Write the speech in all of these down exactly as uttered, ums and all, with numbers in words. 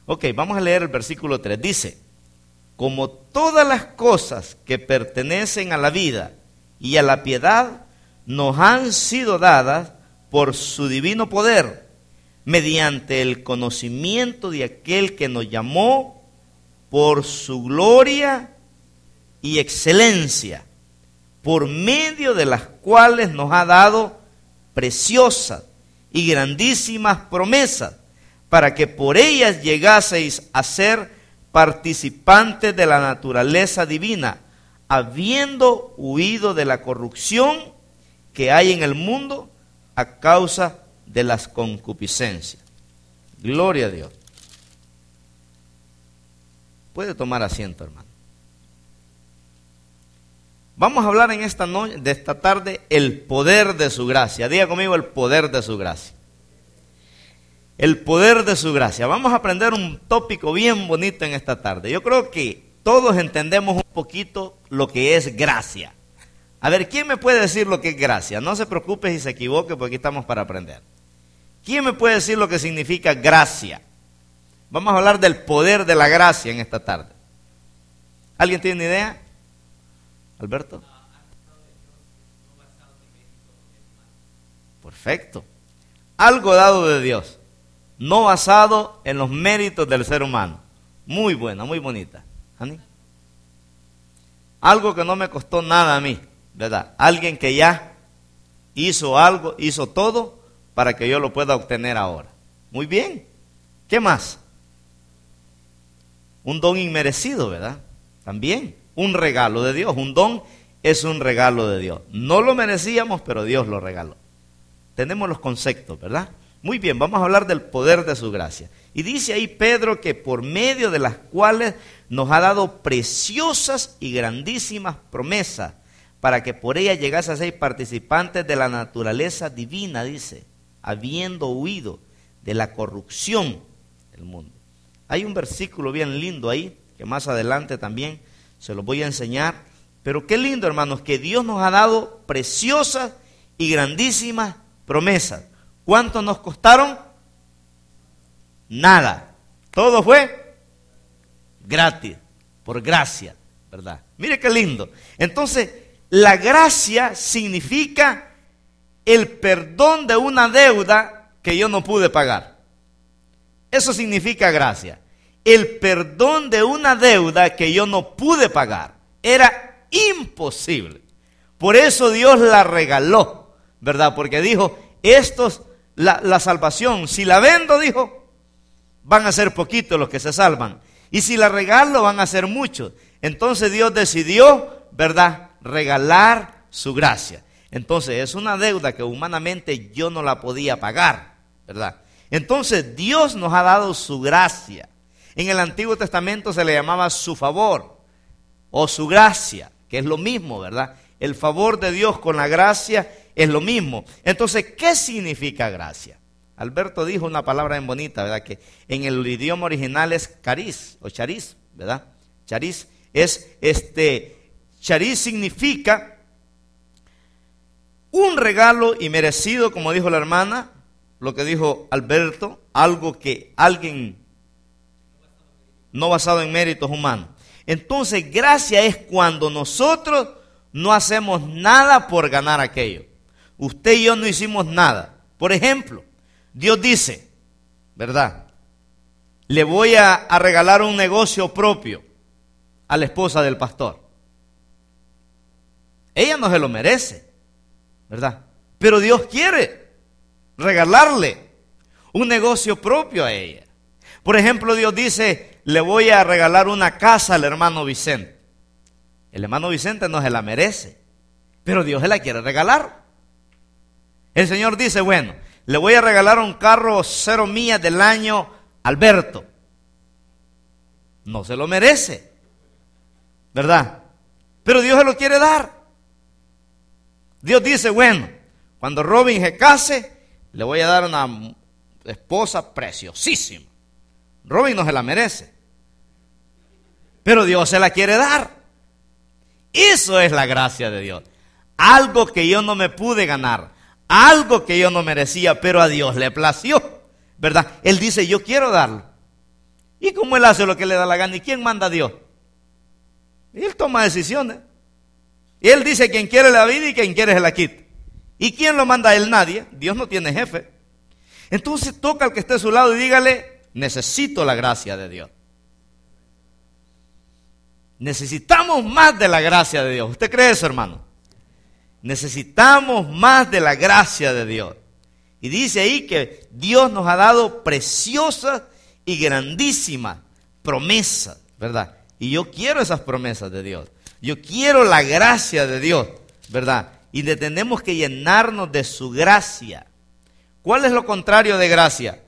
Ok, vamos a leer el versículo tres. Dice, como todas las cosas que pertenecen a la vida y a la piedad nos han sido dadas por su divino poder, mediante el conocimiento de aquel que nos llamó por su gloria y excelencia, por medio de las cuales nos ha dado preciosas y grandísimas promesas, para que por ellas llegaseis a ser participantes de la naturaleza divina, habiendo huido de la corrupción que hay en el mundo a causa de las concupiscencias. Gloria a Dios. Puede tomar asiento, hermano. Vamos a hablar en esta noche, de esta tarde, el poder de su gracia. Diga conmigo, el poder de su gracia. El poder de su gracia. Vamos a aprender un tópico bien bonito en esta tarde. Yo creo que todos entendemos un poquito lo que es gracia. A ver, ¿quién me puede decir lo que es gracia? No se preocupe si se equivoque, porque aquí estamos para aprender. ¿Quién me puede decir lo que significa gracia? Vamos a hablar del poder de la gracia en esta tarde. ¿Alguien tiene idea? ¿Alberto? Perfecto. Algo dado de Dios, no basado en los méritos del ser humano. Muy buena, muy bonita. ¿Ani? Algo que no me costó nada a mí, ¿verdad? Alguien que ya hizo algo, hizo todo para que yo lo pueda obtener ahora. Muy bien. ¿Qué más? Un don inmerecido, ¿verdad? También un regalo de Dios. Un don es un regalo de Dios. No lo merecíamos, pero Dios lo regaló. Tenemos los conceptos, ¿verdad? Muy bien, vamos a hablar del poder de su gracia. Y dice ahí Pedro que por medio de las cuales nos ha dado preciosas y grandísimas promesas, para que por ellas llegase a ser participantes de la naturaleza divina, dice, habiendo huido de la corrupción del mundo. Hay un versículo bien lindo ahí, que más adelante también se los voy a enseñar. Pero qué lindo, hermanos, que Dios nos ha dado preciosas y grandísimas promesas. ¿Cuánto nos costaron? Nada. Todo fue gratis, por gracia, ¿verdad? Mire qué lindo. Entonces, la gracia significa el perdón de una deuda que yo no pude pagar. Eso significa gracia. El perdón de una deuda que yo no pude pagar. Era imposible. Por eso Dios la regaló, ¿verdad? Porque dijo, estos, la, la salvación, si la vendo, dijo, van a ser poquitos los que se salvan. Y si la regalo, van a ser muchos. Entonces Dios decidió, ¿verdad?, regalar su gracia. Entonces es una deuda que humanamente yo no la podía pagar, ¿verdad? Entonces Dios nos ha dado su gracia. En el Antiguo Testamento se le llamaba su favor o su gracia, que es lo mismo, ¿verdad? El favor de Dios con la gracia es lo mismo. Entonces, ¿qué significa gracia? Alberto dijo una palabra bien bonita, ¿verdad? Que en el idioma original es cariz o chariz, ¿verdad? Chariz es este, chariz significa un regalo inmerecido, como dijo la hermana, lo que dijo Alberto, algo que alguien no basado en méritos humanos. Entonces, gracia es cuando nosotros no hacemos nada por ganar aquello. Usted y yo no hicimos nada. Por ejemplo, Dios dice, ¿verdad?, le voy a, a regalar un negocio propio a la esposa del pastor. Ella no se lo merece, ¿verdad? Pero Dios quiere regalarle un negocio propio a ella. Por ejemplo, Dios dice, le voy a regalar una casa al hermano Vicente. El hermano Vicente no se la merece, pero Dios se la quiere regalar. El Señor dice, bueno, le voy a regalar un carro cero millas del año a Alberto. No se lo merece, ¿verdad? Pero Dios se lo quiere dar. Dios dice, bueno, cuando Robin se case, le voy a dar una esposa preciosísima. Robin no se la merece, pero Dios se la quiere dar. Eso es la gracia de Dios. Algo que yo no me pude ganar, algo que yo no merecía, pero a Dios le plació, ¿verdad? Él dice, yo quiero darlo. Y como él hace lo que le da la gana, ¿y quién manda a Dios? Y él toma decisiones. Y él dice quien quiere la vida y quien quiere se la quita. ¿Y quién lo manda a él? Nadie. Dios no tiene jefe. Entonces toca al que esté a su lado y dígale, necesito la gracia de Dios. Necesitamos más de la gracia de Dios. ¿Usted cree eso, hermano? Necesitamos más de la gracia de Dios. Y dice ahí que Dios nos ha dado preciosas y grandísimas promesas, ¿verdad? Y yo quiero esas promesas de Dios. Yo quiero la gracia de Dios, ¿verdad? Y le tenemos que llenarnos de su gracia. ¿Cuál es lo contrario de gracia?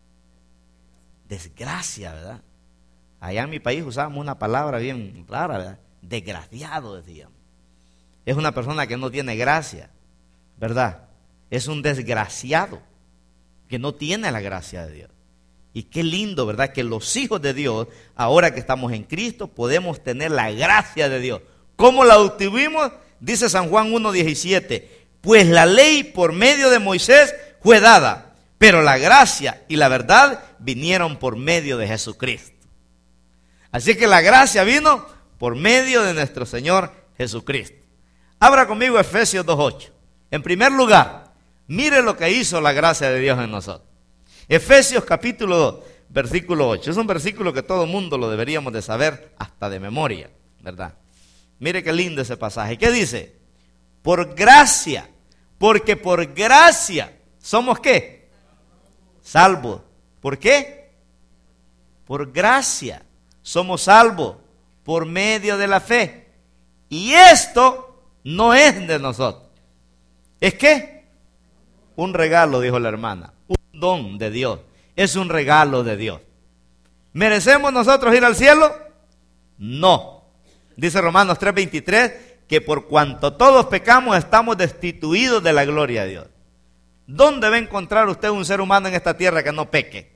Desgracia, ¿verdad? Allá en mi país usábamos una palabra bien rara, ¿verdad? Desgraciado, decíamos. Es una persona que no tiene gracia, ¿verdad? Es un desgraciado que no tiene la gracia de Dios. Y qué lindo, ¿verdad? Que los hijos de Dios, ahora que estamos en Cristo, podemos tener la gracia de Dios. ¿Cómo la obtuvimos? Dice San Juan uno diecisiete. Pues la ley por medio de Moisés fue dada, pero la gracia y la verdad vinieron por medio de Jesucristo. Así que la gracia vino por medio de nuestro Señor Jesucristo. Abra conmigo Efesios dos ocho. En primer lugar, mire lo que hizo la gracia de Dios en nosotros. Efesios capítulo dos, versículo ocho. Es un versículo que todo mundo lo deberíamos de saber hasta de memoria, ¿verdad? Mire qué lindo ese pasaje. ¿Qué dice? Por gracia, porque por gracia somos ¿qué? Salvos. ¿Por qué? Por gracia somos salvos por medio de la fe. Y esto no es de nosotros. ¿Es qué? Un regalo, dijo la hermana. Un don de Dios. Es un regalo de Dios. ¿Merecemos nosotros ir al cielo? No. Dice Romanos tres veintitrés que por cuanto todos pecamos estamos destituidos de la gloria de Dios. ¿Dónde va a encontrar usted un ser humano en esta tierra que no peque?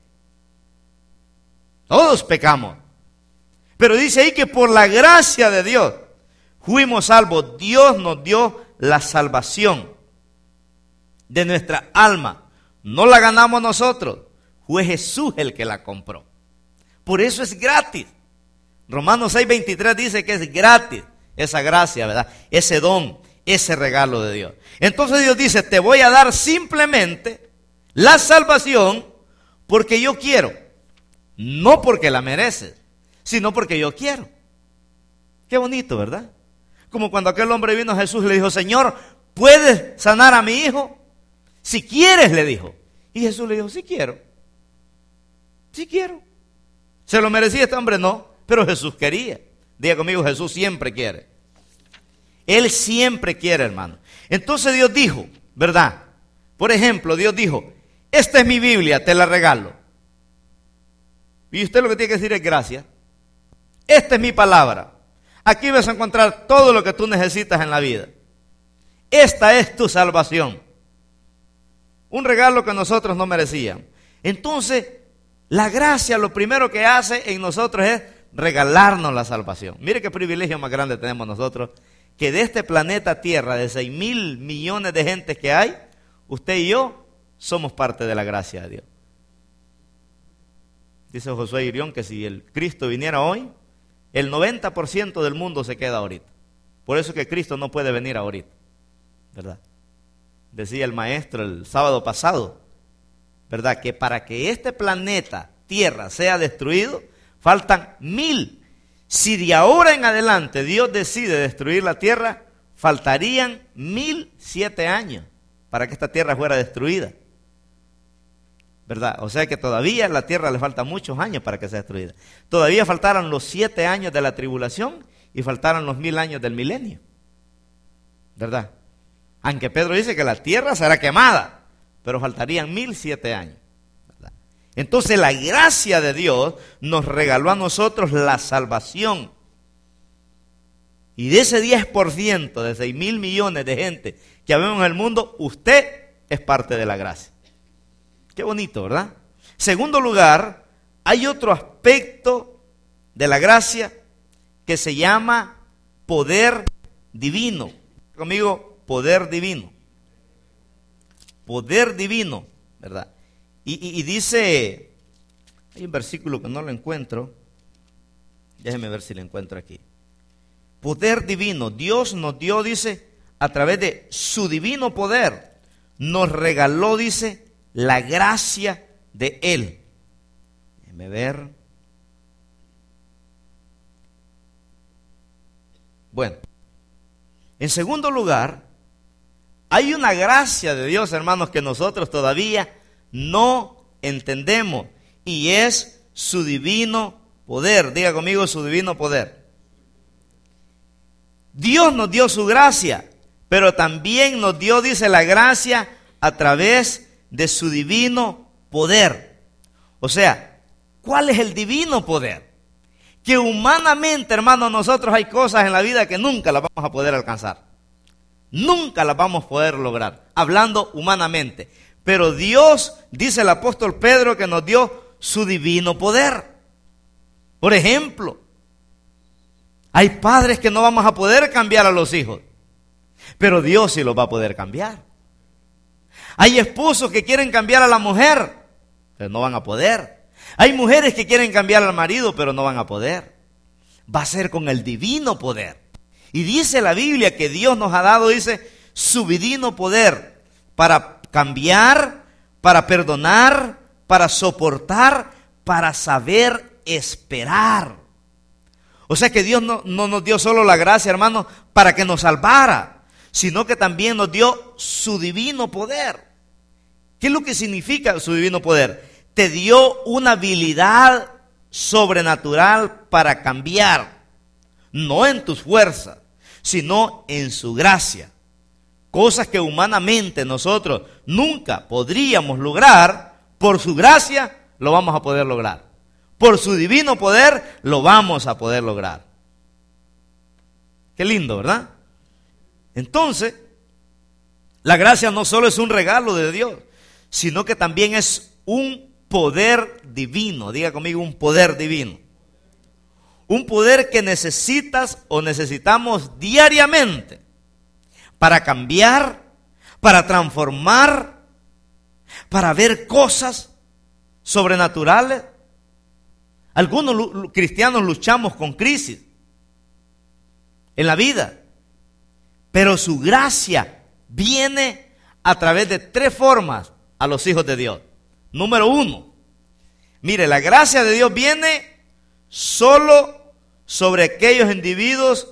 Todos pecamos. Pero dice ahí que por la gracia de Dios fuimos salvos. Dios nos dio la salvación de nuestra alma. No la ganamos nosotros. Fue Jesús el que la compró. Por eso es gratis. Romanos seis veintitrés dice que es gratis esa gracia, ¿verdad? Ese don, ese regalo de Dios. Entonces Dios dice, te voy a dar simplemente la salvación porque yo quiero. No porque la mereces, sino porque yo quiero. Qué bonito, ¿verdad? Como cuando aquel hombre vino a Jesús y le dijo, Señor, ¿puedes sanar a mi hijo? Si quieres, le dijo. Y Jesús le dijo, sí quiero. Sí quiero. ¿Se lo merecía este hombre? No, pero Jesús quería. Diga conmigo, Jesús siempre quiere. Él siempre quiere, hermano. Entonces Dios dijo, ¿verdad? Por ejemplo, Dios dijo, esta es mi Biblia, te la regalo. Y usted lo que tiene que decir es gracias. Esta es mi palabra. Aquí vas a encontrar todo lo que tú necesitas en la vida. Esta es tu salvación. Un regalo que nosotros no merecíamos. Entonces, la gracia lo primero que hace en nosotros es regalarnos la salvación. Mire qué privilegio más grande tenemos nosotros, que de este planeta Tierra, de seis mil millones de gentes que hay, usted y yo somos parte de la gracia de Dios. Dice Josué Irión que si el Cristo viniera hoy, el noventa por ciento del mundo se queda ahorita. Por eso que Cristo no puede venir ahorita, ¿verdad? Decía el maestro el sábado pasado, ¿verdad? Que para que este planeta Tierra sea destruido, faltan mil. Si de ahora en adelante Dios decide destruir la Tierra, faltarían mil siete años para que esta Tierra fuera destruida, ¿verdad? O sea que todavía a la Tierra le faltan muchos años para que sea destruida. Todavía faltaran los siete años de la tribulación y faltaran los mil años del milenio, ¿verdad? Aunque Pedro dice que la Tierra será quemada, pero faltarían mil siete años, ¿verdad? Entonces la gracia de Dios nos regaló a nosotros la salvación. Y de ese diez por ciento de seis mil millones de gente que habemos en el mundo, usted es parte de la gracia. Qué bonito, ¿verdad? Segundo lugar, hay otro aspecto de la gracia que se llama poder divino. Conmigo, poder divino. Poder divino, ¿verdad? Y, y, y dice Hay un versículo que no lo encuentro. Déjeme ver si lo encuentro aquí. Poder divino. Dios nos dio, dice, a través de su divino poder, nos regaló, dice, la gracia de Él. Déjeme ver. Bueno, en segundo lugar, hay una gracia de Dios, hermanos, que nosotros todavía no entendemos, y es su divino poder. Diga conmigo, su divino poder. Dios nos dio su gracia, pero también nos dio, dice, la gracia a través de su divino poder. O sea, ¿cuál es el divino poder? Que humanamente, hermanos, nosotros hay cosas en la vida que nunca las vamos a poder alcanzar. Nunca las vamos a poder lograr, hablando humanamente. Pero Dios, dice el apóstol Pedro, que nos dio su divino poder. Por ejemplo, hay padres que no vamos a poder cambiar a los hijos, pero Dios sí los va a poder cambiar. Hay esposos que quieren cambiar a la mujer, pero no van a poder. Hay mujeres que quieren cambiar al marido, pero no van a poder. Va a ser con el divino poder. Y dice la Biblia que Dios nos ha dado, dice, su divino poder para cambiar, para perdonar, para soportar, para saber esperar. O sea que Dios no, no nos dio solo la gracia, hermanos, para que nos salvara, sino que también nos dio su divino poder. ¿Qué es lo que significa su divino poder? Te dio una habilidad sobrenatural para cambiar, no en tus fuerzas, sino en su gracia. Cosas que humanamente nosotros nunca podríamos lograr, por su gracia lo vamos a poder lograr. Por su divino poder lo vamos a poder lograr. Qué lindo, ¿verdad? Entonces, la gracia no solo es un regalo de Dios, sino que también es un poder divino. Diga conmigo, un poder divino. Un poder que necesitas o necesitamos diariamente para cambiar, para transformar, para ver cosas sobrenaturales. Algunos cristianos luchamos con crisis en la vida, pero su gracia viene a través de tres formas a los hijos de Dios. Número uno, mire, la gracia de Dios viene solo sobre aquellos individuos,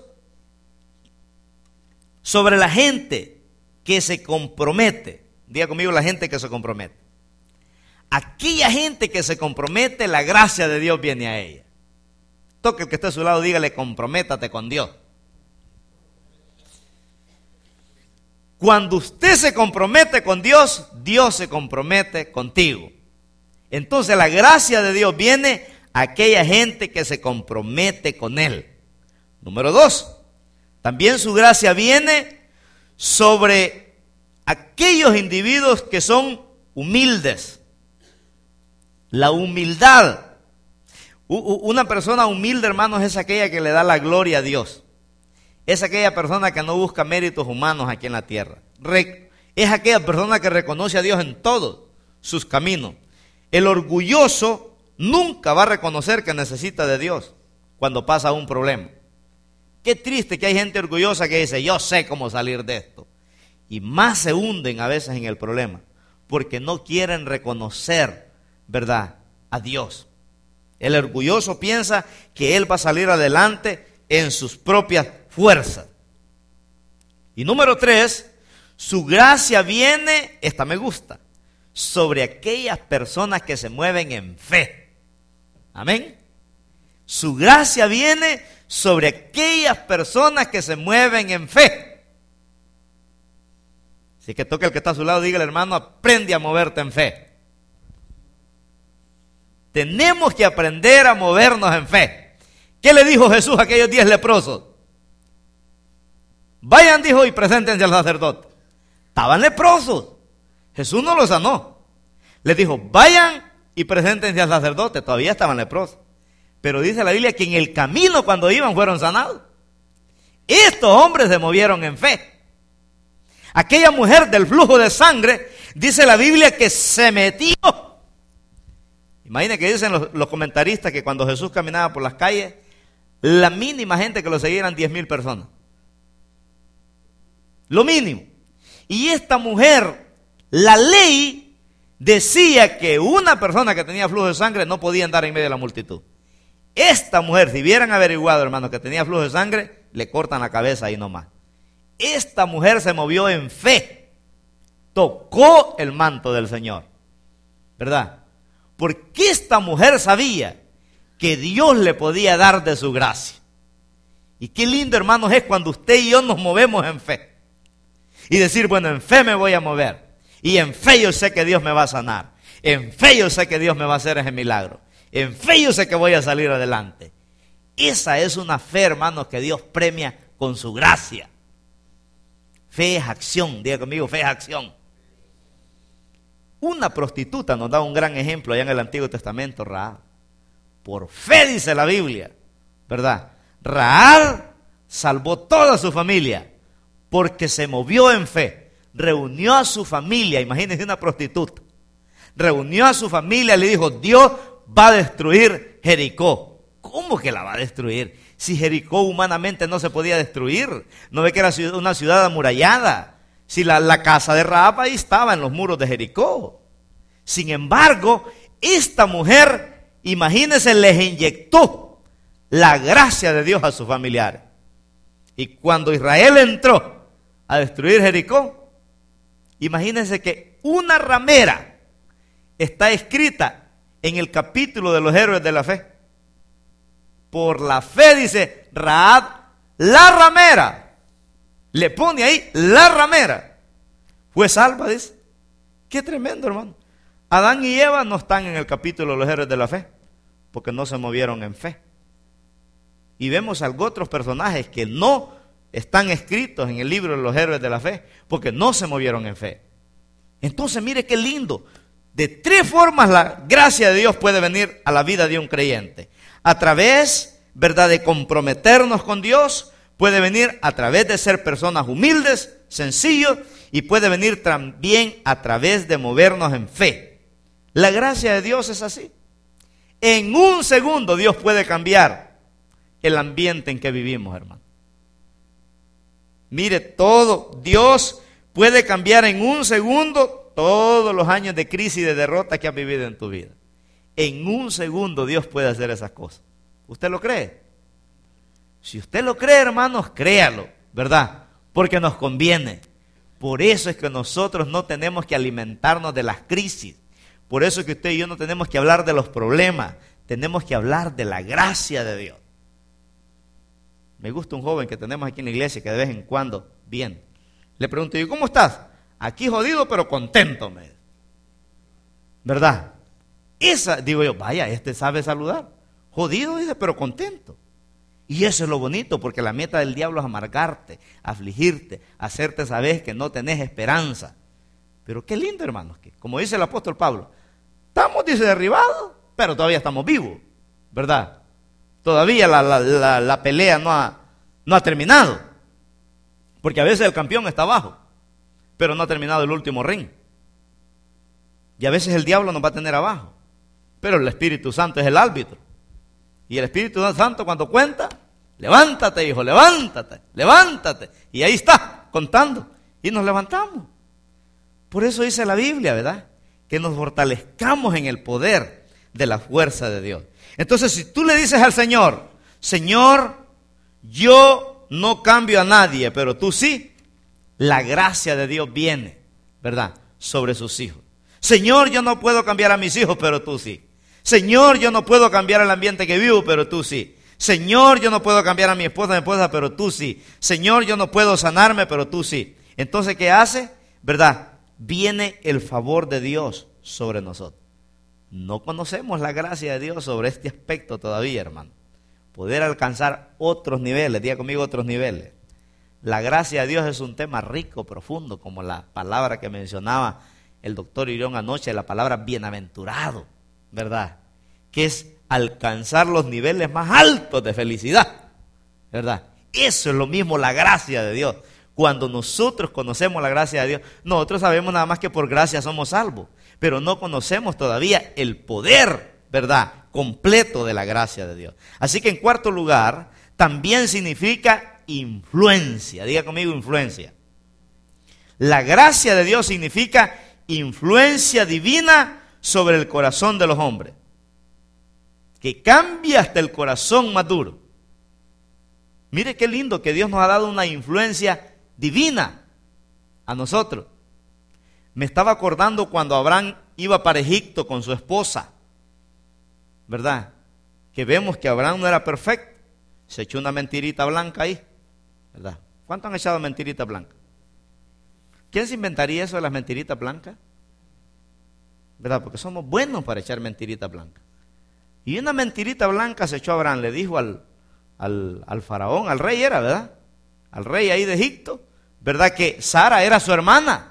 sobre la gente que se compromete. Diga conmigo, la gente que se compromete. Aquella gente que se compromete, la gracia de Dios viene a ella. Toque el que esté a su lado, dígale, comprométate con Dios. Cuando usted se compromete con Dios, Dios se compromete contigo. Entonces la gracia de Dios viene a aquella gente que se compromete con Él. Número dos, también su gracia viene sobre aquellos individuos que son humildes. La humildad. Una persona humilde, hermanos, es aquella que le da la gloria a Dios. Es aquella persona que no busca méritos humanos aquí en la tierra. Es aquella persona que reconoce a Dios en todos sus caminos. El orgulloso nunca va a reconocer que necesita de Dios cuando pasa un problema. Qué triste que hay gente orgullosa que dice, yo sé cómo salir de esto. Y más se hunden a veces en el problema, porque no quieren reconocer, ¿verdad?, a Dios. El orgulloso piensa que él va a salir adelante en sus propias fuerzas. Y número tres, su gracia viene, esta me gusta, sobre aquellas personas que se mueven en fe. Amén. Su gracia viene sobre aquellas personas que se mueven en fe. Así que toque el que está a su lado, dígale, hermano, aprende a moverte en fe. Tenemos que aprender a movernos en fe. ¿Qué le dijo Jesús a aquellos diez leprosos? Vayan, dijo, y preséntense al sacerdote. Estaban leprosos. Jesús no los sanó. Les dijo, vayan y preséntense al sacerdote. Todavía estaban leprosos. Pero dice la Biblia que en el camino cuando iban fueron sanados. Estos hombres se movieron en fe. Aquella mujer del flujo de sangre, dice la Biblia que se metió. Imaginen que dicen los, los comentaristas que cuando Jesús caminaba por las calles, la mínima gente que lo seguía eran diez mil personas. Lo mínimo. Y esta mujer, la ley decía que una persona que tenía flujo de sangre no podía andar en medio de la multitud. Esta mujer, si hubieran averiguado, hermanos, que tenía flujo de sangre, le cortan la cabeza ahí nomás. Esta mujer se movió en fe, tocó el manto del Señor, ¿verdad? Porque esta mujer sabía que Dios le podía dar de su gracia. Y qué lindo, hermanos, es cuando usted y yo nos movemos en fe. Y decir, bueno, en fe me voy a mover. Y en fe yo sé que Dios me va a sanar. En fe yo sé que Dios me va a hacer ese milagro. En fe yo sé que voy a salir adelante. Esa es una fe, hermanos, que Dios premia con su gracia. Fe es acción. Diga conmigo, fe es acción. Una prostituta nos da un gran ejemplo allá en el Antiguo Testamento, Rahab. Por fe dice la Biblia, ¿verdad? Rahab salvó toda su familia porque se movió en fe. Reunió a su familia, imagínense una prostituta. Reunió a su familia y le dijo, Dios va a destruir Jericó. ¿Cómo que la va a destruir? Si Jericó humanamente no se podía destruir. ¿No ve que era una ciudad amurallada? Si la, la casa de Rahab ahí estaba en los muros de Jericó. Sin embargo, esta mujer, imagínense, les inyectó la gracia de Dios a sus familiares. Y cuando Israel entró a destruir Jericó, imagínense que una ramera está escrita en el capítulo de los héroes de la fe. Por la fe, dice Rahab, la ramera. Le pone ahí la ramera. Fue salva, dice. Qué tremendo, hermano. Adán y Eva no están en el capítulo de los héroes de la fe, porque no se movieron en fe. Y vemos a otros personajes que no están escritos en el libro de los héroes de la fe, porque no se movieron en fe. Entonces, mire qué lindo. De tres formas la gracia de Dios puede venir a la vida de un creyente. A través, ¿verdad?, de comprometernos con Dios. Puede venir a través de ser personas humildes, sencillos, y puede venir también a través de movernos en fe. La gracia de Dios es así. En un segundo Dios puede cambiar el ambiente en que vivimos, hermano. Mire, todo, Dios puede cambiar en un segundo todos los años de crisis y de derrota que has vivido en tu vida. En un segundo Dios puede hacer esas cosas. ¿Usted lo cree? Si usted lo cree, hermanos, créalo, ¿verdad? Porque nos conviene. Por eso es que nosotros no tenemos que alimentarnos de las crisis. Por eso es que usted y yo no tenemos que hablar de los problemas. Tenemos que hablar de la gracia de Dios. Me gusta un joven que tenemos aquí en la iglesia que de vez en cuando viene. Le pregunto, ¿y cómo estás? Aquí jodido, pero contento, me dice. ¿Verdad? Esa, digo yo, vaya, este sabe saludar. Jodido, dice, pero contento. Y eso es lo bonito, porque la meta del diablo es amargarte, afligirte, hacerte saber que no tenés esperanza. Pero qué lindo, hermanos, que como dice el apóstol Pablo, estamos, dice, derribados, pero todavía estamos vivos, ¿verdad? Todavía la, la, la, la pelea no ha, no ha terminado, porque a veces el campeón está abajo, pero no ha terminado el último ring. Y a veces el diablo nos va a tener abajo, pero el Espíritu Santo es el árbitro. Y el Espíritu Santo cuando cuenta, levántate, hijo, levántate, levántate. Y ahí está, contando. Y nos levantamos. Por eso dice la Biblia, ¿verdad? Que nos fortalezcamos en el poder de la fuerza de Dios. Entonces, si tú le dices al Señor, Señor, yo no cambio a nadie, pero tú sí, la gracia de Dios viene, ¿verdad?, sobre sus hijos. Señor, yo no puedo cambiar a mis hijos, pero tú sí. Señor, yo no puedo cambiar el ambiente que vivo, pero tú sí. Señor, yo no puedo cambiar a mi esposa, a mi esposa, pero tú sí. Señor, yo no puedo sanarme, pero tú sí. Entonces, ¿qué hace? ¿Verdad? Viene el favor de Dios sobre nosotros. No conocemos la gracia de Dios sobre este aspecto todavía, hermano. Poder alcanzar otros niveles, diga conmigo otros niveles. La gracia de Dios es un tema rico, profundo, como la palabra que mencionaba el doctor Irón anoche, la palabra bienaventurado, ¿verdad? Que es alcanzar los niveles más altos de felicidad, ¿verdad? Eso es lo mismo la gracia de Dios. Cuando nosotros conocemos la gracia de Dios, nosotros sabemos nada más que por gracia somos salvos, pero no conocemos todavía el poder ¿verdad?, completo de la gracia de Dios. Así que en cuarto lugar, también significa influencia. Diga conmigo, influencia. La gracia de Dios significa influencia divina sobre el corazón de los hombres, que cambia hasta el corazón más duro. Mire qué lindo que Dios nos ha dado una influencia divina a nosotros. Me estaba acordando cuando Abraham iba para Egipto con su esposa, ¿verdad? Que vemos que Abraham no era perfecto. Se echó una mentirita blanca ahí, ¿verdad? ¿Cuántos han echado mentirita blanca? ¿Quién se inventaría eso de las mentiritas blancas? ¿Verdad? Porque somos buenos para echar mentiritas blancas. Y una mentirita blanca se echó Abraham, le dijo al, al, al faraón, al rey era, ¿verdad? Al rey ahí de Egipto, ¿verdad? Que Sara era su hermana.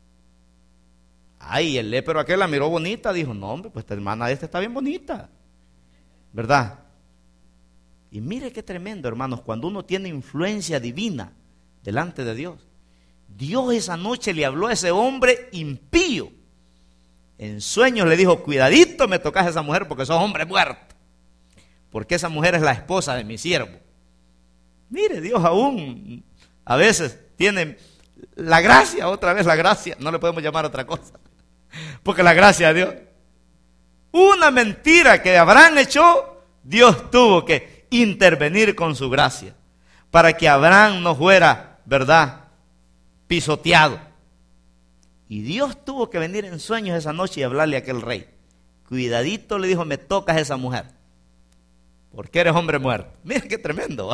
Ay, el lépero aquel la miró bonita, dijo, no hombre, pues esta hermana de esta está bien bonita, ¿verdad? Y mire qué tremendo, hermanos, cuando uno tiene influencia divina delante de Dios. Dios esa noche le habló a ese hombre impío. En sueños le dijo, cuidadito me tocas a esa mujer porque sos hombre muerto. Porque esa mujer es la esposa de mi siervo. Mire, Dios aún a veces tiene la gracia, otra vez la gracia. No le podemos llamar otra cosa. Porque la gracia de Dios. Una mentira que Abraham echó, Dios tuvo que intervenir con su gracia. Para que Abraham no fuera, ¿verdad?, pisoteado. Y Dios tuvo que venir en sueños esa noche y hablarle a aquel rey. Cuidadito, le dijo, me tocas a esa mujer, porque eres hombre muerto. Mira qué tremendo.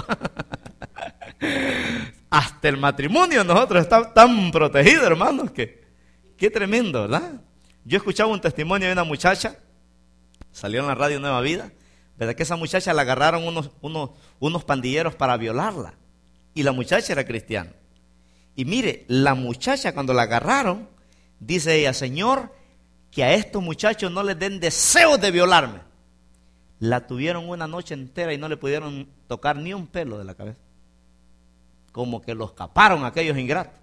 Hasta el matrimonio nosotros está tan protegido, hermanos, que qué tremendo, ¿verdad? Yo escuchaba un testimonio de una muchacha, salió en la radio Nueva Vida, ¿verdad? Que esa muchacha la agarraron unos, unos, unos pandilleros para violarla. Y la muchacha era cristiana. Y mire, la muchacha cuando la agarraron, dice ella, Señor, que a estos muchachos no les den deseos de violarme. La tuvieron una noche entera y no le pudieron tocar ni un pelo de la cabeza. Como que los caparon aquellos ingratos.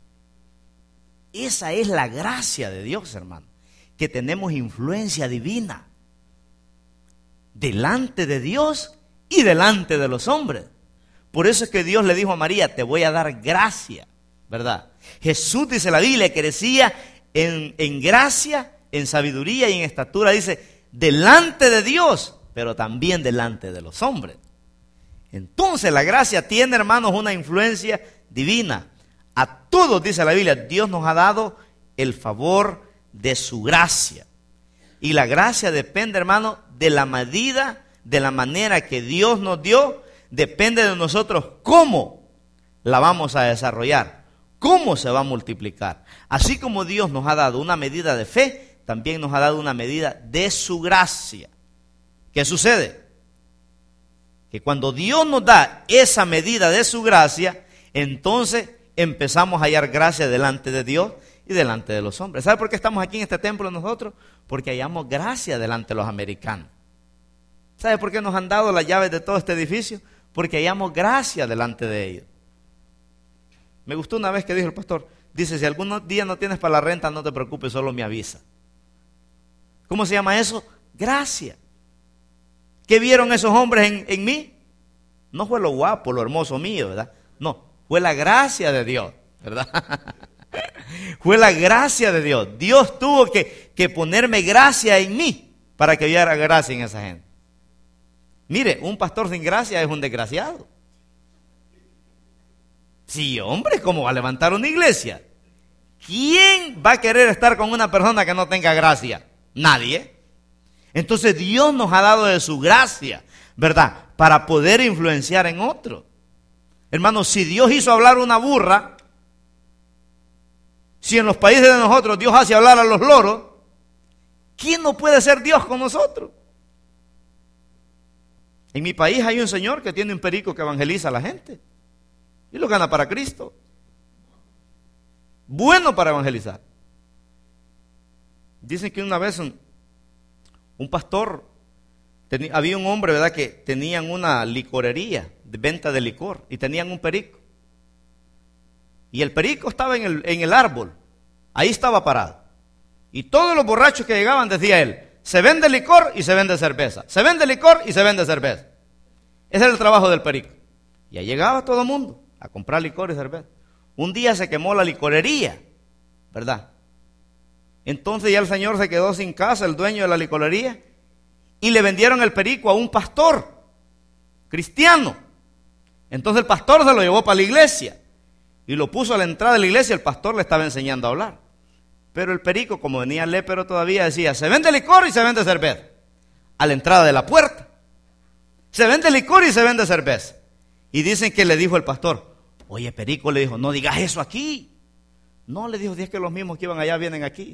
Esa es la gracia de Dios, hermano, que tenemos influencia divina delante de Dios y delante de los hombres. Por eso es que Dios le dijo a María, te voy a dar gracia, ¿verdad? Jesús, dice la Biblia, crecía en, en gracia, en sabiduría y en estatura, dice, delante de Dios, pero también delante de los hombres. Entonces la gracia tiene, hermanos, una influencia divina. A todos, dice la Biblia, Dios nos ha dado el favor de su gracia. Y la gracia depende, hermano, de la medida, de la manera que Dios nos dio, depende de nosotros cómo la vamos a desarrollar, cómo se va a multiplicar. Así como Dios nos ha dado una medida de fe, también nos ha dado una medida de su gracia. ¿Qué sucede? Que cuando Dios nos da esa medida de su gracia, entonces empezamos a hallar gracia delante de Dios y delante de los hombres. ¿Sabe por qué estamos aquí en este templo nosotros? Porque hallamos gracia delante de los americanos. ¿Sabe por qué nos han dado las llaves de todo este edificio? Porque hallamos gracia delante de ellos. Me gustó una vez que dijo el pastor, dice, si algún día no tienes para la renta, no te preocupes, solo me avisa. ¿Cómo se llama eso? Gracia. ¿Qué vieron esos hombres en, en mí? No fue lo guapo, lo hermoso mío, ¿verdad? No, fue la gracia de Dios, ¿verdad? Fue la gracia de Dios. Dios tuvo que, que ponerme gracia en mí para que viera gracia en esa gente. Mire, un pastor sin gracia es un desgraciado. Sí, hombre, ¿cómo va a levantar una iglesia? ¿Quién va a querer estar con una persona que no tenga gracia? Nadie. Entonces Dios nos ha dado de su gracia, ¿verdad? Para poder influenciar en otro. Hermanos, si Dios hizo hablar una burra, si en los países de nosotros Dios hace hablar a los loros, ¿quién no puede ser Dios con nosotros? En mi país hay un señor que tiene un perico que evangeliza a la gente y lo gana para Cristo. Bueno para evangelizar. Dicen que una vez un, un pastor, tenía, había un hombre, ¿verdad?, que tenían una licorería de venta de licor y tenían un perico. Y el perico estaba en el, en el árbol, ahí estaba parado. Y todos los borrachos que llegaban, decía él, se vende licor y se vende cerveza. Se vende licor y se vende cerveza. Ese era el trabajo del perico. Ya llegaba todo el mundo a comprar licor y cerveza. Un día se quemó la licorería, ¿verdad? Entonces ya el señor se quedó sin casa, el dueño de la licorería, y le vendieron el perico a un pastor cristiano. Entonces el pastor se lo llevó para la iglesia y lo puso a la entrada de la iglesia. El pastor le estaba enseñando a hablar. Pero el perico, como venía lépero todavía, decía, se vende licor y se vende cerveza. A la entrada de la puerta. Se vende licor y se vende cerveza. Y dicen que le dijo el pastor, oye, perico, le dijo, no digas eso aquí. No, le dijo, es que los mismos que iban allá vienen aquí.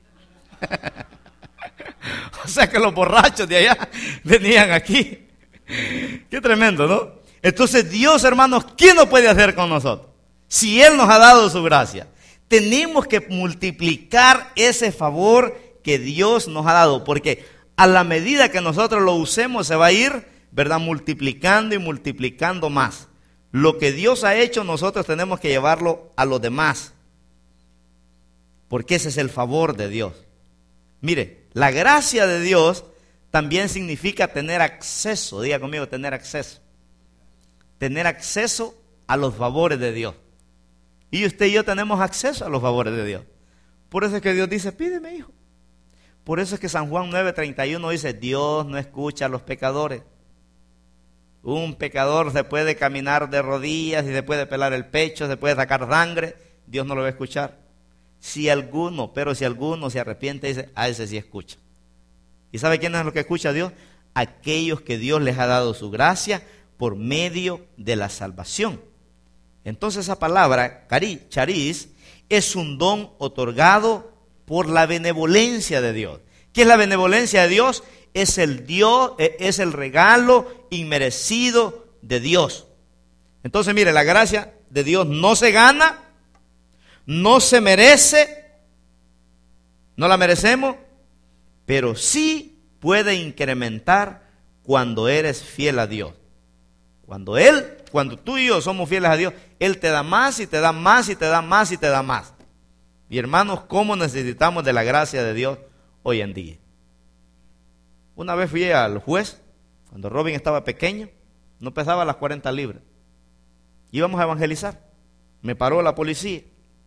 O sea que los borrachos de allá venían aquí. Qué tremendo, ¿no? Entonces Dios, hermanos, ¿qué nos puede hacer con nosotros? Si Él nos ha dado su gracia, tenemos que multiplicar ese favor que Dios nos ha dado, porque a la medida que nosotros lo usemos se va a ir, ¿verdad?, multiplicando y multiplicando más. Lo que Dios ha hecho, nosotros tenemos que llevarlo a los demás, porque ese es el favor de Dios. Mire, la gracia de Dios también significa tener acceso, diga conmigo, tener acceso. Tener acceso a los favores de Dios. Y usted y yo tenemos acceso a los favores de Dios. Por eso es que Dios dice, pídeme, hijo. Por eso es que San Juan nueve treinta y uno dice, Dios no escucha a los pecadores. Un pecador se puede caminar de rodillas y se puede pelar el pecho, se puede sacar sangre, Dios no lo va a escuchar. Si alguno, pero si alguno se arrepiente, dice, a ese sí escucha. ¿Y sabe quién es lo que escucha a Dios? Aquellos que Dios les ha dado su gracia por medio de la salvación. Entonces esa palabra, cari, charis, es un don otorgado por la benevolencia de Dios. ¿Qué es la benevolencia de Dios? Es el Dios, es el regalo inmerecido de Dios. Entonces mire, la gracia de Dios no se gana, no se merece, no la merecemos, pero sí puede incrementar cuando eres fiel a Dios. Cuando Él, cuando tú y yo somos fieles a Dios, Él te da más y te da más y te da más y te da más. Y hermanos, ¿cómo necesitamos de la gracia de Dios hoy en día? Una vez fui al juez, cuando Robin estaba pequeño, no pesaba las cuarenta libras. Íbamos a evangelizar. Me paró la policía.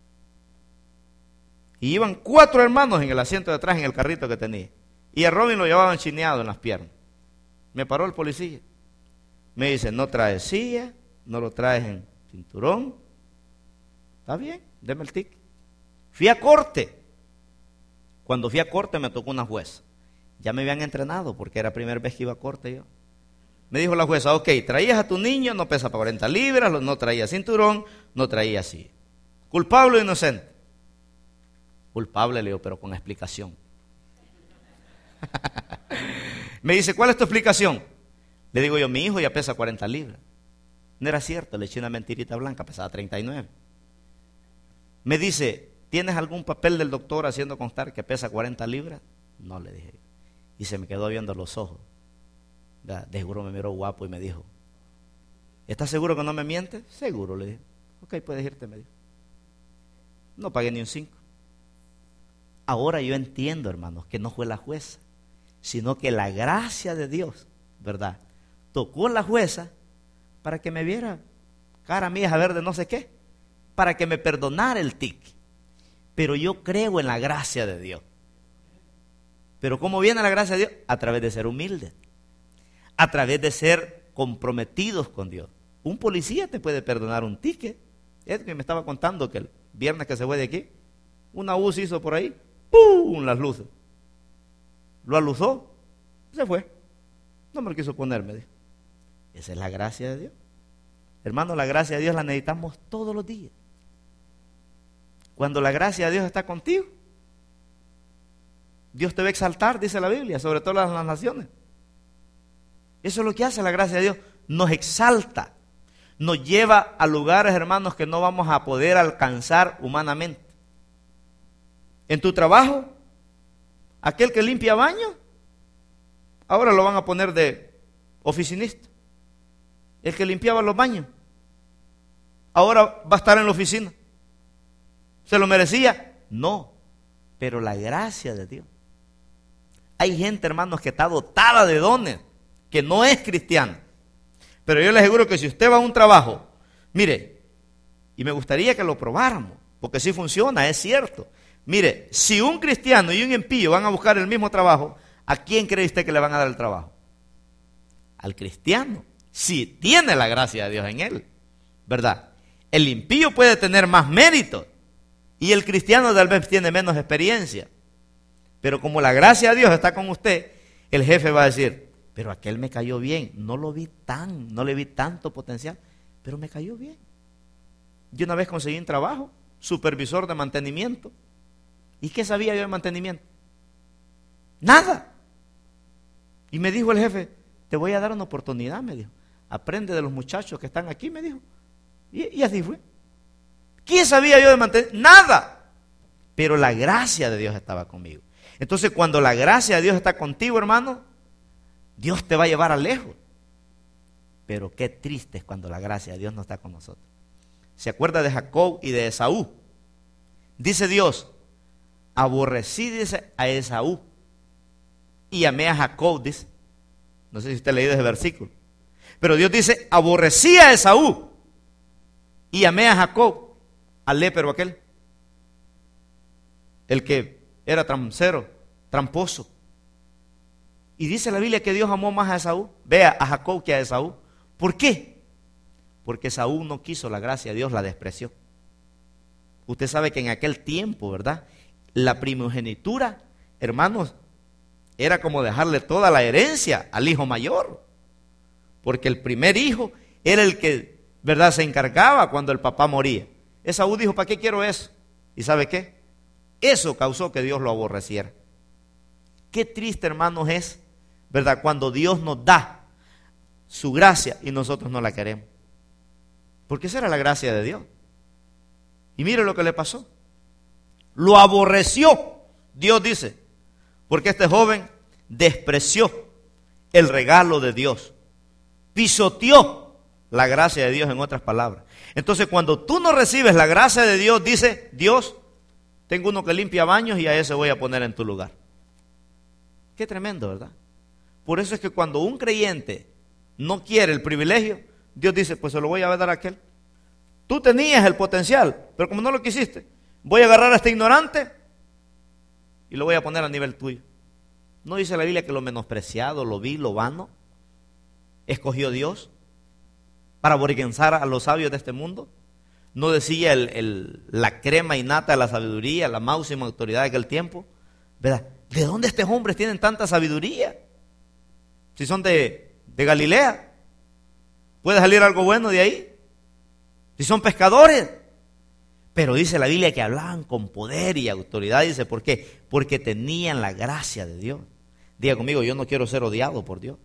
Y iban cuatro hermanos en el asiento de atrás, en el carrito que tenía. Y a Robin lo llevaban chineado en las piernas. Me paró el policía. Me dice, no traes silla, no lo traes en cinturón. Está bien, deme el ticket. Fui a corte. Cuando fui a corte me tocó una jueza. Ya me habían entrenado porque era la primera vez que iba a corte yo. Me dijo la jueza, ok, traías a tu niño, no pesa cuarenta libras, no traía cinturón, no traía silla. ¿Culpable o inocente? Culpable, le digo, pero con explicación. Me dice, ¿cuál es tu explicación? Le digo yo, mi hijo ya pesa cuarenta libras. No era cierto, le eché una mentirita blanca, pesaba treinta y nueve. Me dice, ¿tienes algún papel del doctor haciendo constar que pesa cuarenta libras? No, le dije. Y se me quedó viendo los ojos. De seguro me miró guapo y me dijo, ¿estás seguro que no me mientes? Seguro, le dije. Ok, puedes irte, me dijo. No pagué ni un cinco. Ahora yo entiendo, hermanos, que no fue la jueza, sino que la gracia de Dios, ¿verdad?, tocó la jueza para que me viera cara mía a ver de no sé qué, para que me perdonara el tic. Pero yo creo en la gracia de Dios. Pero ¿cómo viene la gracia de Dios? A través de ser humildes, a través de ser comprometidos con Dios. Un policía te puede perdonar un ticket. Edwin me estaba contando que el viernes que se fue de aquí, una U se hizo por ahí, ¡pum!, las luces. Lo aluzó, se fue. No me lo quiso poner, me dijo. Esa es la gracia de Dios. Hermano, la gracia de Dios la necesitamos todos los días. Cuando la gracia de Dios está contigo, Dios te va a exaltar, dice la Biblia, sobre todas las naciones. Eso es lo que hace la gracia de Dios. Nos exalta, nos lleva a lugares, hermanos, que no vamos a poder alcanzar humanamente. En tu trabajo, aquel que limpia baños, ahora lo van a poner de oficinista. El que limpiaba los baños, ahora va a estar en la oficina. ¿Se lo merecía? No, pero la gracia de Dios Hay gente, hermanos, que está dotada de dones, que no es cristiana. Pero yo les aseguro que si usted va a un trabajo, mire, y me gustaría que lo probáramos, porque sí funciona, es cierto. Mire, si un cristiano y un impío van a buscar el mismo trabajo, ¿a quién cree usted que le van a dar el trabajo? Al cristiano, si tiene la gracia de Dios en él, ¿verdad? El impío puede tener más mérito y el cristiano tal vez tiene menos experiencia. Pero como la gracia de Dios está con usted, el jefe va a decir, pero aquel me cayó bien, no lo vi tan, no le vi tanto potencial, pero me cayó bien. Yo una vez conseguí un trabajo, supervisor de mantenimiento. ¿Y qué sabía yo de mantenimiento? Nada. Y me dijo el jefe, te voy a dar una oportunidad, me dijo. Aprende de los muchachos que están aquí, me dijo. Y, y así fue. ¿Qué sabía yo de mantenimiento? Nada. Pero la gracia de Dios estaba conmigo. Entonces, cuando la gracia de Dios está contigo, hermano, Dios te va a llevar a lejos. Pero qué triste es cuando la gracia de Dios no está con nosotros. ¿Se acuerda de Jacob y de Esaú? Dice Dios, aborrecí, dice, a Esaú y amé a Jacob, dice. No sé si usted ha leído ese versículo. Pero Dios dice, aborrecí a Esaú y amé a Jacob, al lépero aquel. El que era trampero, tramposo. Y dice la Biblia que Dios amó más a Esaú, vea, a Jacob que a Esaú. ¿Por qué? Porque Esaú no quiso la gracia de Dios, la despreció. Usted sabe que en aquel tiempo, ¿verdad? La primogenitura, hermanos, era como dejarle toda la herencia al hijo mayor. Porque el primer hijo era el que, ¿verdad?, se encargaba cuando el papá moría. Esaú dijo, ¿para qué quiero eso? ¿Y sabe qué? Eso causó que Dios lo aborreciera. Qué triste, hermanos, es, ¿verdad?, cuando Dios nos da su gracia y nosotros no la queremos. Porque esa era la gracia de Dios. Y mire lo que le pasó. Lo aborreció, Dios dice, porque este joven despreció el regalo de Dios. Pisoteó la gracia de Dios, en otras palabras. Entonces, cuando tú no recibes la gracia de Dios, dice Dios, tengo uno que limpia baños y a ese voy a poner en tu lugar. Qué tremendo, ¿verdad? Por eso es que cuando un creyente no quiere el privilegio, Dios dice, pues se lo voy a dar a aquel. Tú tenías el potencial, pero como no lo quisiste, voy a agarrar a este ignorante y lo voy a poner a nivel tuyo. ¿No dice la Biblia que lo menospreciado, lo vil, lo vano, escogió Dios para avergonzar a los sabios de este mundo? ¿No decía el, el, la crema innata de la sabiduría, la máxima autoridad de aquel tiempo? ¿Verdad? ¿De dónde estos hombres tienen tanta sabiduría? Si son de, de Galilea, ¿puede salir algo bueno de ahí? Si son pescadores. Pero dice la Biblia que hablaban con poder y autoridad. Dice, ¿por qué? Porque tenían la gracia de Dios. Diga conmigo, yo no quiero ser odiado por Dios.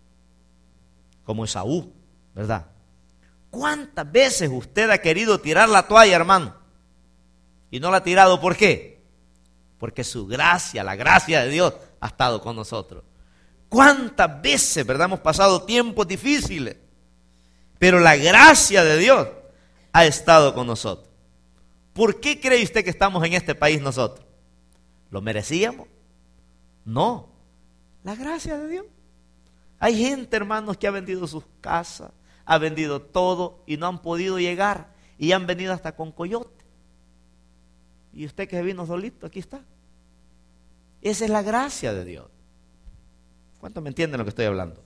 Como Esaú, ¿verdad? ¿Cuántas veces usted ha querido tirar la toalla, hermano? Y no la ha tirado, ¿por qué? Porque su gracia, la gracia de Dios ha estado con nosotros. ¿Cuántas veces, verdad, hemos pasado tiempos difíciles? Pero la gracia de Dios ha estado con nosotros. ¿Por qué cree usted que estamos en este país nosotros? ¿Lo merecíamos? No, la gracia de Dios. Hay gente, hermanos, que ha vendido sus casas, ha vendido todo y no han podido llegar y han venido hasta con coyote. Y usted que vino solito, aquí está. Esa es la gracia de Dios. ¿Cuántos me entienden lo que estoy hablando?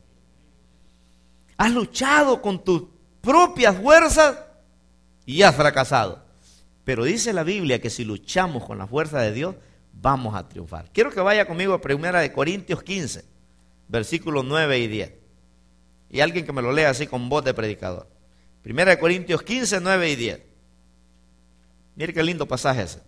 Has luchado con tus propias fuerzas y has fracasado. Pero dice la Biblia que si luchamos con la fuerza de Dios, vamos a triunfar. Quiero que vaya conmigo a primera de Corintios quince, versículos nueve y diez. Y alguien que me lo lea así con voz de predicador. primera de Corintios quince, nueve y diez. Mire qué lindo pasaje ese.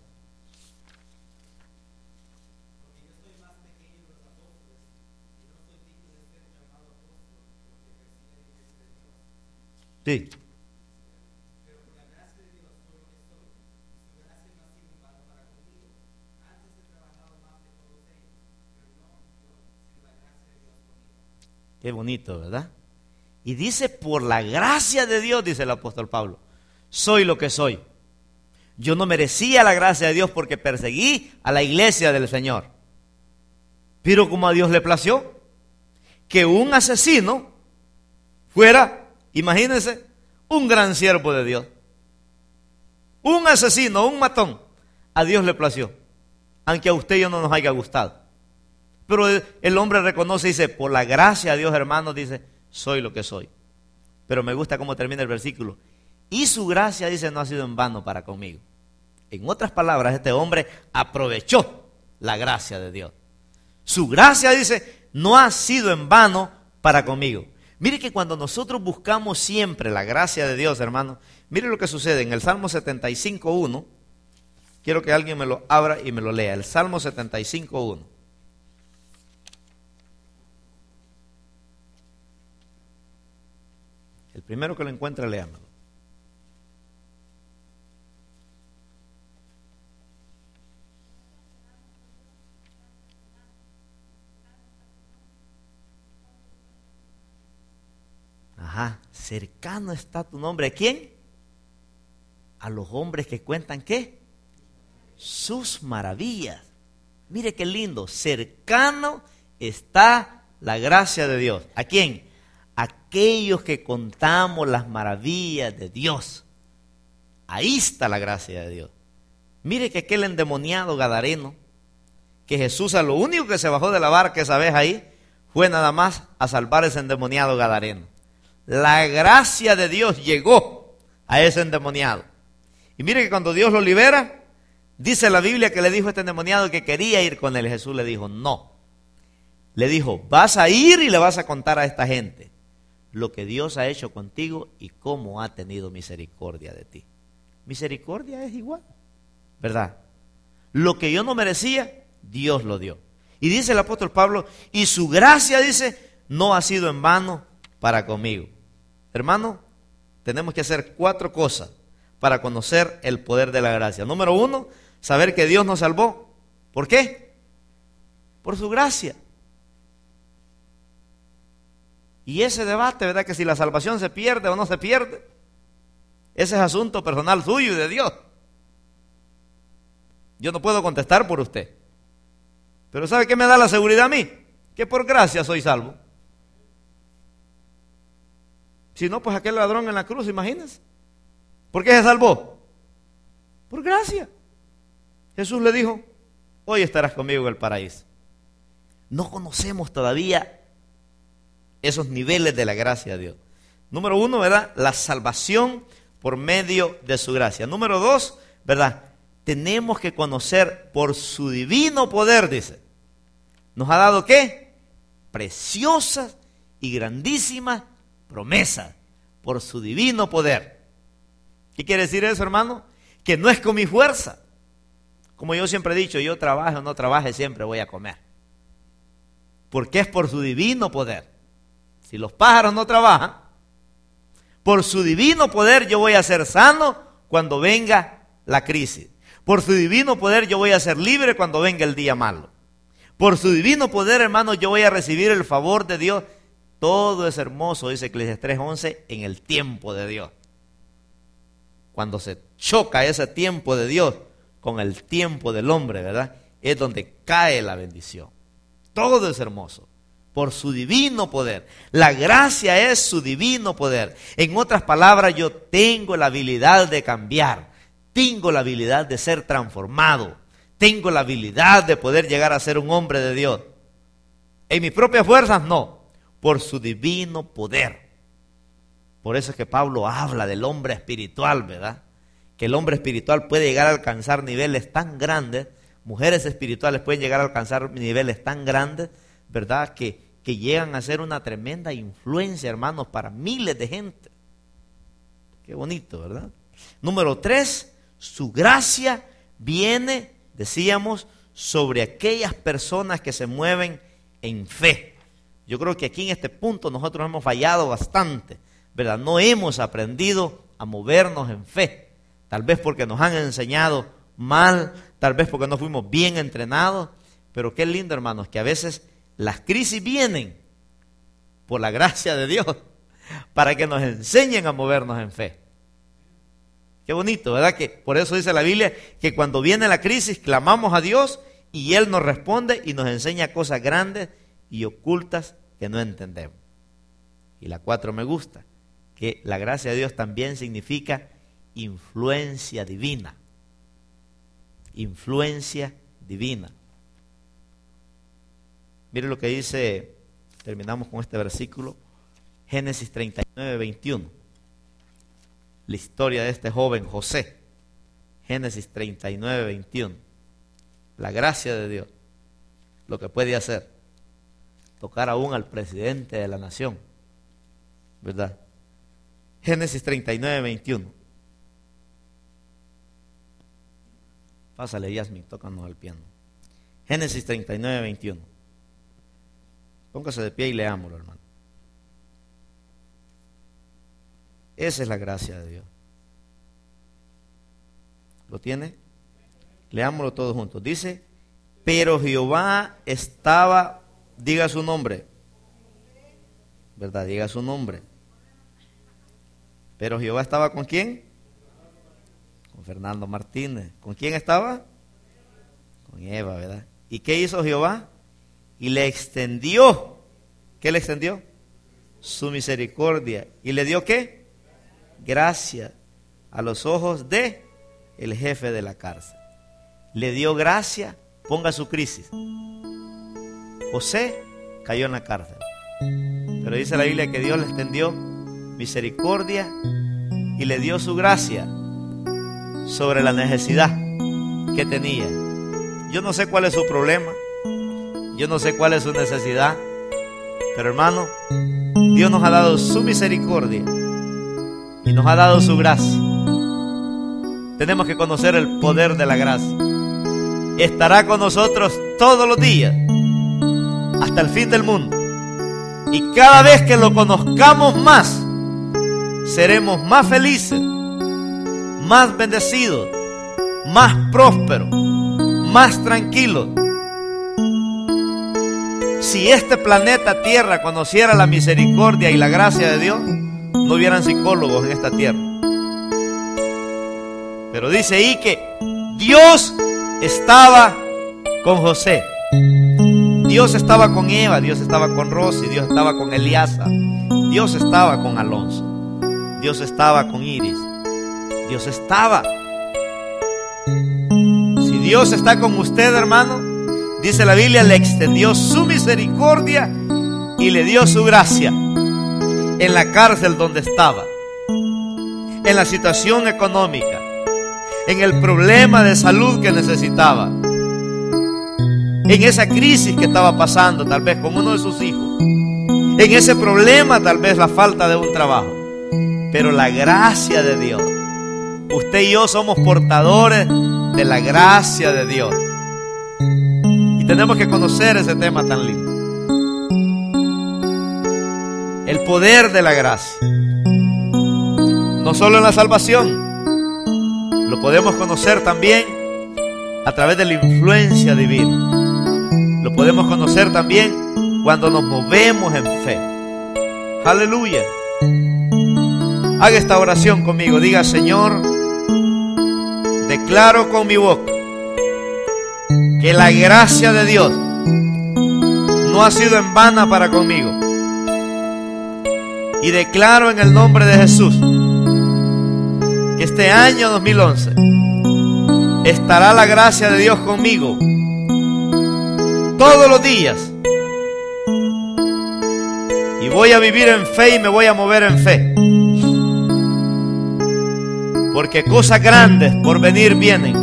Sí. Qué bonito, ¿verdad? Y dice, por la gracia de Dios, dice el apóstol Pablo, soy lo que soy. Yo no merecía la gracia de Dios porque perseguí a la iglesia del Señor. Pero como a Dios le plació que un asesino fuera, imagínense, un gran siervo de Dios. Un asesino, un matón, a Dios le plació, aunque a usted y yo no nos haya gustado. Pero el, el hombre reconoce y dice, por la gracia de Dios, hermanos, dice, soy lo que soy. Pero me gusta cómo termina el versículo. Y su gracia, dice, no ha sido en vano para conmigo. En otras palabras, este hombre aprovechó la gracia de Dios. Su gracia, dice, no ha sido en vano para conmigo. Mire que cuando nosotros buscamos siempre la gracia de Dios, hermano, mire lo que sucede en el Salmo setenta y cinco uno. Quiero que alguien me lo abra y me lo lea. El Salmo setenta y cinco uno. El primero que lo encuentre, léamelo. Ajá, cercano está tu nombre. ¿A quién? A los hombres que cuentan, ¿qué? Sus maravillas. Mire qué lindo, cercano está la gracia de Dios. ¿A quién? Aquellos que contamos las maravillas de Dios. Ahí está la gracia de Dios. Mire que aquel endemoniado gadareno, que Jesús a lo único que se bajó de la barca esa vez ahí, fue nada más a salvar a ese endemoniado gadareno. La gracia de Dios llegó a ese endemoniado. Y mire que cuando Dios lo libera, dice la Biblia que le dijo a este endemoniado que quería ir con él. Jesús le dijo, no. Le dijo, vas a ir y le vas a contar a esta gente lo que Dios ha hecho contigo y cómo ha tenido misericordia de ti. Misericordia es igual, ¿verdad? Lo que yo no merecía, Dios lo dio. Y dice el apóstol Pablo, y su gracia, dice, no ha sido en vano para conmigo. Hermano, tenemos que hacer cuatro cosas para conocer el poder de la gracia. Número uno, saber que Dios nos salvó. ¿Por qué? Por su gracia. Y ese debate, ¿verdad? Que si la salvación se pierde o no se pierde, ese es asunto personal suyo y de Dios. Yo no puedo contestar por usted. Pero ¿sabe qué me da la seguridad a mí? Que por gracia soy salvo. Si no, pues aquel ladrón en la cruz, imagínense. ¿Por qué se salvó? Por gracia. Jesús le dijo, hoy estarás conmigo en el paraíso. No conocemos todavía esos niveles de la gracia de Dios. Número uno, ¿verdad? La salvación por medio de su gracia. Número dos, ¿verdad? Tenemos que conocer por su divino poder, dice. ¿Nos ha dado qué? Preciosas y grandísimas promesas por su divino poder. ¿Qué quiere decir eso, hermano? Que no es con mi fuerza. Como yo siempre he dicho, yo trabaje o no trabaje, siempre voy a comer. Porque es por su divino poder. Si los pájaros no trabajan, por su divino poder yo voy a ser sano cuando venga la crisis. Por su divino poder yo voy a ser libre cuando venga el día malo. Por su divino poder, hermano, yo voy a recibir el favor de Dios. Todo es hermoso, dice Eclesiastés tres once, en el tiempo de Dios. Cuando se choca ese tiempo de Dios con el tiempo del hombre, ¿verdad? Es donde cae la bendición. Todo es hermoso por su divino poder. La gracia es su divino poder. En otras palabras, yo tengo la habilidad de cambiar. Tengo la habilidad de ser transformado. Tengo la habilidad de poder llegar a ser un hombre de Dios. En mis propias fuerzas, no. Por su divino poder. Por eso es que Pablo habla del hombre espiritual, ¿verdad? Que el hombre espiritual puede llegar a alcanzar niveles tan grandes. Mujeres espirituales pueden llegar a alcanzar niveles tan grandes, ¿verdad? Que, que llegan a ser una tremenda influencia, hermanos, para miles de gente. Qué bonito, ¿verdad? Número tres, su gracia viene, decíamos, sobre aquellas personas que se mueven en fe. Yo creo que aquí en este punto nosotros hemos fallado bastante, ¿verdad? No hemos aprendido a movernos en fe. Tal vez porque nos han enseñado mal, tal vez porque no fuimos bien entrenados. Pero qué lindo, hermanos, que a veces las crisis vienen por la gracia de Dios para que nos enseñen a movernos en fe. Qué bonito, ¿verdad? Que por eso dice la Biblia que cuando viene la crisis clamamos a Dios y Él nos responde y nos enseña cosas grandes y ocultas que no entendemos. Y la cuatro me gusta, que la gracia de Dios también significa influencia divina. Influencia divina. Mire lo que dice, terminamos con este versículo, Génesis treinta y nueve, veintiuno. La historia de este joven José. Génesis treinta y nueve, veintiuno. La gracia de Dios, lo que puede hacer, tocar aún al presidente de la nación, ¿verdad? Génesis treinta y nueve, veintiuno. Pásale, Yasmin, tócanos el piano. Génesis treinta y nueve, veintiuno. Póngase de pie y leámoslo, hermano. Esa es la gracia de Dios. ¿Lo tiene? Leámoslo todos juntos. Dice, pero Jehová estaba, diga su nombre, ¿verdad? Diga su nombre. Pero Jehová estaba ¿con quién? Con Fernando Martínez. ¿Con quién estaba? Con Eva, ¿verdad? ¿Y qué hizo Jehová? Y le extendió. ¿Qué le extendió? Su misericordia. ¿Y le dio qué? Gracia a los ojos de el jefe de la cárcel. Le dio gracia, ponga su crisis. José cayó en la cárcel, pero dice la Biblia que Dios le extendió misericordia y le dio su gracia sobre la necesidad que tenía. Yo no sé cuál es su problema, yo no sé cuál es su necesidad, pero hermano, Dios nos ha dado su misericordia y nos ha dado su gracia. Tenemos que conocer el poder de la gracia. Estará con nosotros todos los días hasta el fin del mundo, y cada vez que lo conozcamos más, seremos más felices, más bendecidos, más prósperos, más tranquilos. Si este planeta Tierra conociera la misericordia y la gracia de Dios, no hubieran psicólogos en esta tierra. Pero dice ahí que Dios estaba con José, Dios estaba con Eva, Dios estaba con Rosy, Dios estaba con Eliasa, Dios estaba con Alonso, Dios estaba con Iris, Dios estaba. Si Dios está con usted, hermano, dice la Biblia, le extendió su misericordia y le dio su gracia en la cárcel donde estaba, en la situación económica, en el problema de salud que necesitaba, en esa crisis que estaba pasando tal vez con uno de sus hijos, en ese problema tal vez la falta de un trabajo. Pero la gracia de Dios, usted y yo somos portadores de la gracia de Dios, y tenemos que conocer ese tema tan lindo, el poder de la gracia. No solo en la salvación, lo podemos conocer también a través de la influencia divina. Lo podemos conocer también cuando nos movemos en fe. Aleluya. Haga esta oración conmigo. Diga: Señor, declaro con mi boca que la gracia de Dios no ha sido en vano para conmigo. Y declaro en el nombre de Jesús que este año dos mil once estará la gracia de Dios conmigo todos los días, y voy a vivir en fe y me voy a mover en fe, porque cosas grandes por venir vienen,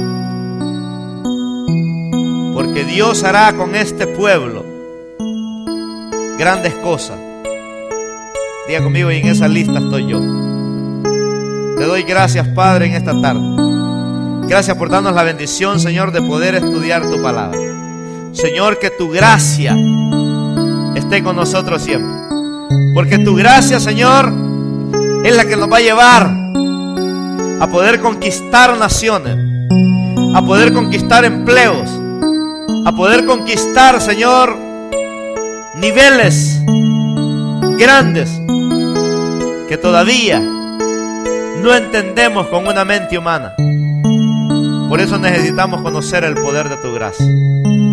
porque Dios hará con este pueblo grandes cosas. Diga conmigo: y en esa lista estoy yo. Te doy gracias, Padre, en esta tarde. Gracias por darnos la bendición, Señor, de poder estudiar tu palabra. Señor, que tu gracia esté con nosotros siempre, porque tu gracia, Señor, es la que nos va a llevar a poder conquistar naciones, a poder conquistar empleos, a poder conquistar, Señor, niveles grandes que todavía no entendemos con una mente humana. Por eso necesitamos conocer el poder de tu gracia.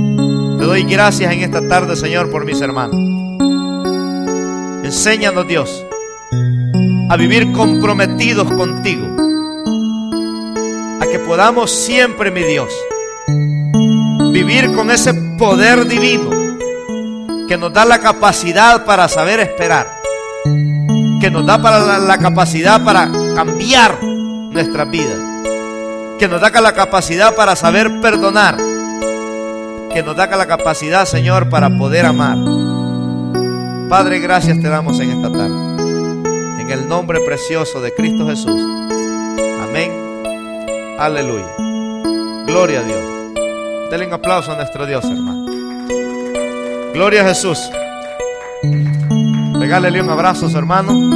doy gracias en esta tarde, Señor, por mis hermanos. Enséñanos, Dios, a vivir comprometidos contigo, a que podamos siempre, mi Dios, vivir con ese poder divino que nos da la capacidad para saber esperar, que nos da para la, la capacidad para cambiar nuestras vidas, que nos da la capacidad para saber perdonar, que nos da la capacidad, Señor, para poder amar. Padre, gracias te damos en esta tarde, en el nombre precioso de Cristo Jesús. Amén. Aleluya. Gloria a Dios. Denle un aplauso a nuestro Dios, hermano. Gloria a Jesús. Regálele un abrazo a su hermano.